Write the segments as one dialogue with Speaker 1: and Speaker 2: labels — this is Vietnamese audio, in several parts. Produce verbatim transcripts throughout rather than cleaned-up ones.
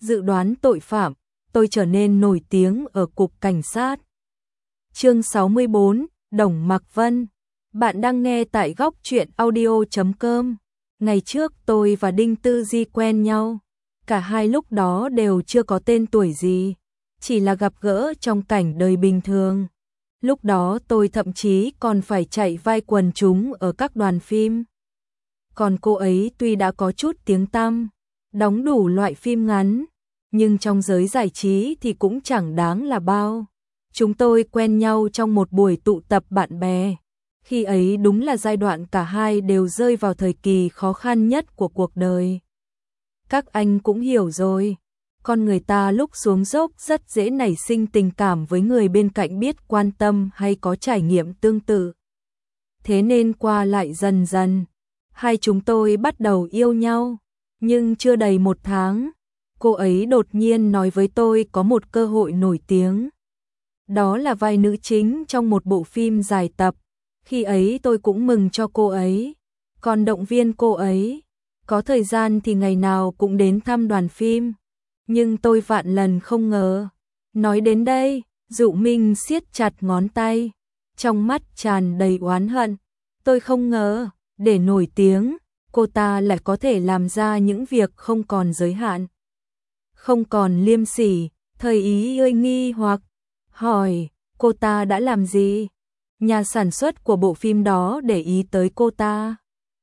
Speaker 1: dự đoán tội phạm, tôi trở nên nổi tiếng ở cục cảnh sát. Chương sáu mươi bốn, Đồng Mặc Vân. Bạn đang nghe tại góc truyện audio chấm com. Ngày trước tôi và Đinh Tư Di quen nhau. Cả hai lúc đó đều chưa có tên tuổi gì, chỉ là gặp gỡ trong cảnh đời bình thường. Lúc đó tôi thậm chí còn phải chạy vai quần chúng ở các đoàn phim. Còn cô ấy tuy đã có chút tiếng tăm, đóng đủ loại phim ngắn, nhưng trong giới giải trí thì cũng chẳng đáng là bao. Chúng tôi quen nhau trong một buổi tụ tập bạn bè. Khi ấy đúng là giai đoạn cả hai đều rơi vào thời kỳ khó khăn nhất của cuộc đời. Các anh cũng hiểu rồi, con người ta lúc xuống dốc rất dễ nảy sinh tình cảm với người bên cạnh biết quan tâm hay có trải nghiệm tương tự. Thế nên qua lại dần dần, hai chúng tôi bắt đầu yêu nhau. Nhưng chưa đầy một tháng, cô ấy đột nhiên nói với tôi có một cơ hội nổi tiếng. Đó là vai nữ chính trong một bộ phim dài tập. Khi ấy tôi cũng mừng cho cô ấy, còn động viên cô ấy. Có thời gian thì ngày nào cũng đến thăm đoàn phim. Nhưng tôi vạn lần không ngờ. Nói đến đây, Dụ Minh siết chặt ngón tay, trong mắt tràn đầy oán hận. Tôi không ngờ, để nổi tiếng, cô ta lại có thể làm ra những việc không còn giới hạn, không còn liêm sỉ. Thời ý ơi nghi hoặc hỏi, cô ta đã làm gì? Nhà sản xuất của bộ phim đó để ý tới cô ta.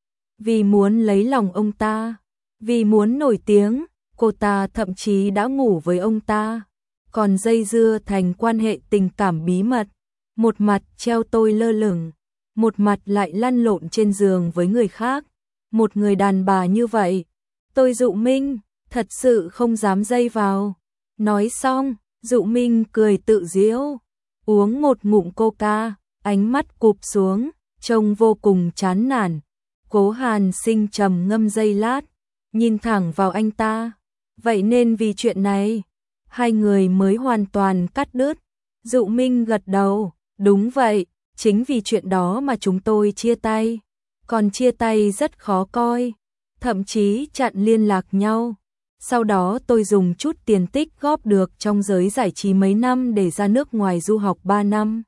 Speaker 1: Vì muốn lấy lòng ông ta, vì muốn nổi tiếng, cô ta thậm chí đã ngủ với ông ta, còn dây dưa thành quan hệ tình cảm bí mật. Một mặt treo tôi lơ lửng, một mặt lại lăn lộn trên giường với người khác. Một người đàn bà như vậy, tôi Dụ Minh, thật sự không dám dây vào. Nói xong, Dụ Minh cười tự giễu, uống một ngụm coca, ánh mắt cụp xuống, trông vô cùng chán nản. Cố Hàn Sinh trầm ngâm giây lát, nhìn thẳng vào anh ta. Vậy nên vì chuyện này, hai người mới hoàn toàn cắt đứt. Dụ Minh gật đầu, đúng vậy, chính vì chuyện đó mà chúng tôi chia tay. Còn chia tay rất khó coi, thậm chí chặn liên lạc nhau. Sau đó tôi dùng chút tiền tích góp được trong giới giải trí mấy năm để ra nước ngoài du học ba năm.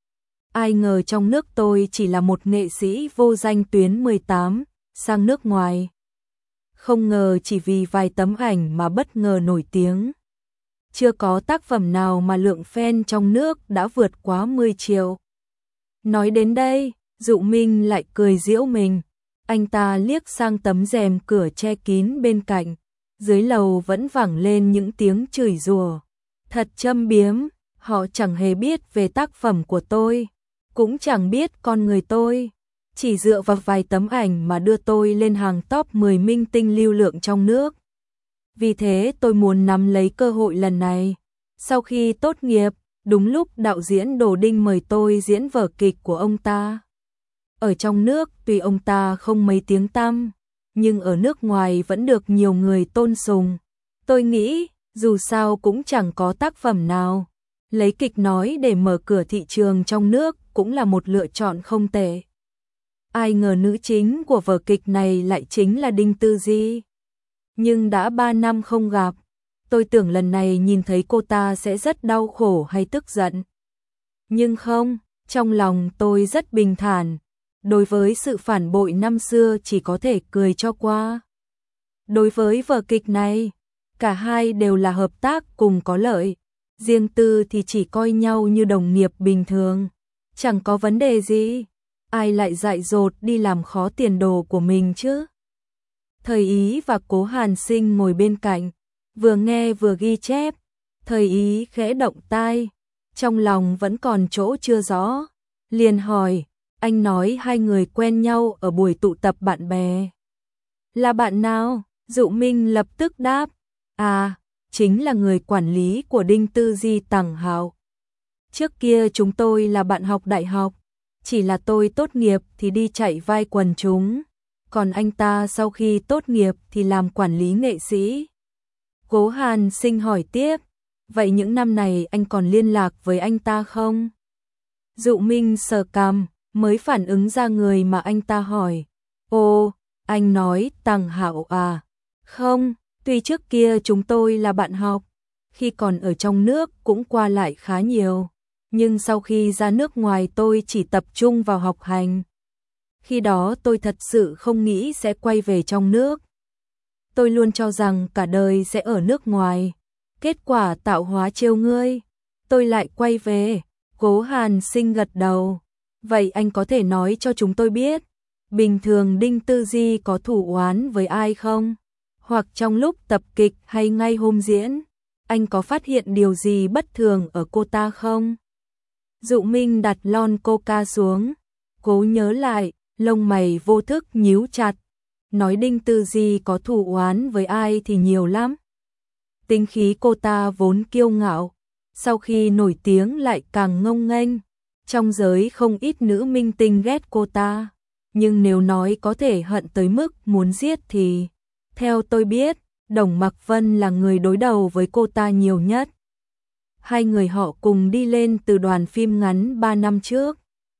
Speaker 1: Ai ngờ trong nước tôi chỉ là một nghệ sĩ vô danh tuyến mười tám, sang nước ngoài. Không ngờ chỉ vì vài tấm ảnh mà bất ngờ nổi tiếng. Chưa có tác phẩm nào mà lượng fan trong nước đã vượt quá mười triệu. Nói đến đây, Dụ Minh lại cười giễu mình. Anh ta liếc sang tấm rèm cửa che kín bên cạnh. Dưới lầu vẫn vẳng lên những tiếng chửi rủa. Thật châm biếm, họ chẳng hề biết về tác phẩm của tôi, cũng chẳng biết con người tôi. Chỉ dựa vào vài tấm ảnh mà đưa tôi lên hàng top mười minh tinh lưu lượng trong nước. Vì thế tôi muốn nắm lấy cơ hội lần này. Sau khi tốt nghiệp, đúng lúc đạo diễn Đồ Đinh mời tôi diễn vở kịch của ông ta. Ở trong nước tuy ông ta không mấy tiếng tăm, nhưng ở nước ngoài vẫn được nhiều người tôn sùng. Tôi nghĩ, dù sao cũng chẳng có tác phẩm nào. Lấy kịch nói để mở cửa thị trường trong nước cũng là một lựa chọn không tệ. Ai ngờ nữ chính của vở kịch này lại chính là Đinh Tư Di. Nhưng đã ba năm không gặp, tôi tưởng lần này nhìn thấy cô ta sẽ rất đau khổ hay tức giận. Nhưng không, trong lòng tôi rất bình thản. Đối với sự phản bội năm xưa chỉ có thể cười cho qua. Đối với vở kịch này, cả hai đều là hợp tác cùng có lợi. Riêng Tư thì chỉ coi nhau như đồng nghiệp bình thường. Chẳng có vấn đề gì. Ai lại dại dột đi làm khó tiền đồ của mình chứ? Thời Ý và Cố Hàn Sinh ngồi bên cạnh, vừa nghe vừa ghi chép. Thời Ý khẽ động tai, trong lòng vẫn còn chỗ chưa rõ. Liền hỏi, anh nói hai người quen nhau ở buổi tụ tập bạn bè. Là bạn nào? Dụ Minh lập tức đáp, à, chính là người quản lý của Đinh Tư Di Tằng Hạo. Trước kia chúng tôi là bạn học đại học, chỉ là tôi tốt nghiệp thì đi chạy vai quần chúng, còn anh ta sau khi tốt nghiệp thì làm quản lý nghệ sĩ. Cố Hàn Sinh hỏi tiếp, vậy những năm này anh còn liên lạc với anh ta không? Dụ Minh sờ cằm, mới phản ứng ra người mà anh ta hỏi. Ồ, anh nói Tằng Hạo à? Không, Tuy trước kia chúng tôi là bạn học, khi còn ở trong nước cũng qua lại khá nhiều, nhưng sau khi ra nước ngoài tôi chỉ tập trung vào học hành. Khi đó tôi thật sự không nghĩ sẽ quay về trong nước. Tôi luôn cho rằng cả đời sẽ ở nước ngoài. Kết quả tạo hóa trêu ngươi, tôi lại quay về. Cố Hàn Sinh gật đầu. Vậy anh có thể nói cho chúng tôi biết, bình thường Đinh Tư Di có thủ oán với ai không? Hoặc trong lúc tập kịch hay ngay hôm diễn, anh có phát hiện điều gì bất thường ở cô ta không? Dụ Minh đặt lon coca xuống, cố nhớ lại, lông mày vô thức nhíu chặt. Nói Đinh Tư Di có thù oán với ai thì nhiều lắm. Tính khí cô ta vốn kiêu ngạo, sau khi nổi tiếng lại càng ngông nghênh. Trong giới không ít nữ minh tinh ghét cô ta, nhưng nếu nói có thể hận tới mức muốn giết thì, theo tôi biết, Đồng Mặc Vân là người đối đầu với cô ta nhiều nhất. Hai người họ cùng đi lên từ đoàn phim ngắn ba năm trước.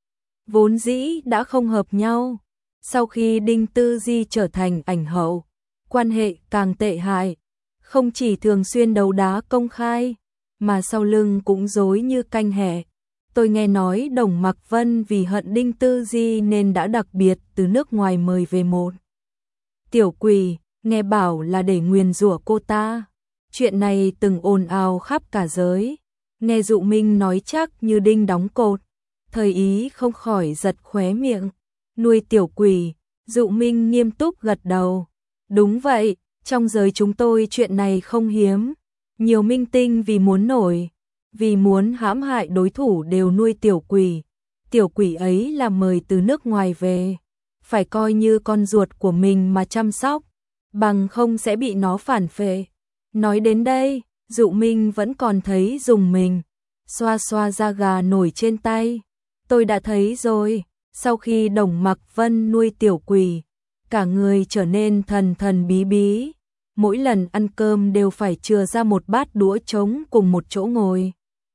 Speaker 1: Vốn dĩ đã không hợp nhau. Sau khi Đinh Tư Di trở thành ảnh hậu, quan hệ càng tệ hại, không chỉ thường xuyên đấu đá công khai, mà sau lưng cũng dối như canh hẹ. Tôi nghe nói Đồng Mặc Vân vì hận Đinh Tư Di nên đã đặc biệt từ nước ngoài mời về một tiểu quỷ, nghe bảo là để nguyền rủa cô ta. Chuyện này từng ồn ào khắp cả giới. Nghe Dụ Minh nói chắc như đinh đóng cột, Thời Ý không khỏi giật khóe miệng. Nuôi tiểu quỷ, Dụ Minh nghiêm túc gật đầu. Đúng vậy, trong giới chúng tôi chuyện này không hiếm. Nhiều minh tinh vì muốn nổi, vì muốn hãm hại đối thủ đều nuôi tiểu quỷ. Tiểu quỷ ấy là mời từ nước ngoài về, phải coi như con ruột của mình mà chăm sóc, bằng không sẽ bị nó phản phệ. Nói đến đây, Dụ Minh vẫn còn thấy rùng mình, xoa xoa da gà nổi trên tay. Tôi đã thấy rồi, sau khi Đồng Mặc Vân nuôi tiểu quỷ, cả người trở nên thần thần bí bí. Mỗi lần ăn cơm đều phải chừa ra một bát đũa trống cùng một chỗ ngồi.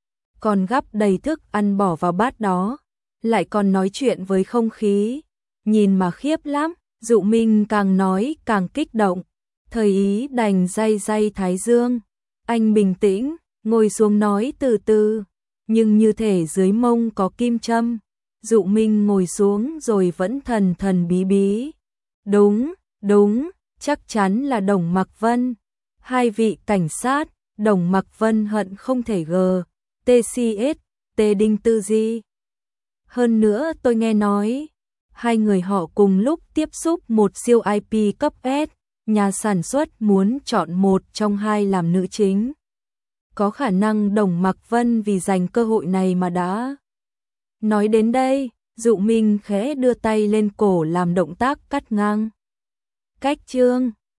Speaker 1: Còn gắp đầy thức ăn bỏ vào bát đó, lại còn nói chuyện với không khí. Nhìn mà khiếp lắm, Dụ Minh càng nói càng kích động. Thời Ý đành day day thái dương. Anh bình tĩnh, ngồi xuống nói từ từ, nhưng như thể dưới mông có kim châm. Dụ Minh ngồi xuống rồi vẫn thần thần bí bí. Đúng, đúng, chắc chắn là Đồng Mặc Vân. Hai vị cảnh sát, Đồng Mặc Vân hận không thể gờ, tê xê ét, tê Đinh Tư Di. Hơn nữa tôi nghe nói, hai người họ cùng lúc tiếp xúc một siêu i pê cấp S, nhà sản xuất muốn chọn một trong hai làm nữ chính. Có khả năng Đồng Mặc Vân vì giành cơ hội này mà đã. Nói đến đây, Dụ Minh khẽ đưa tay lên cổ làm động tác cắt ngang. Cách chương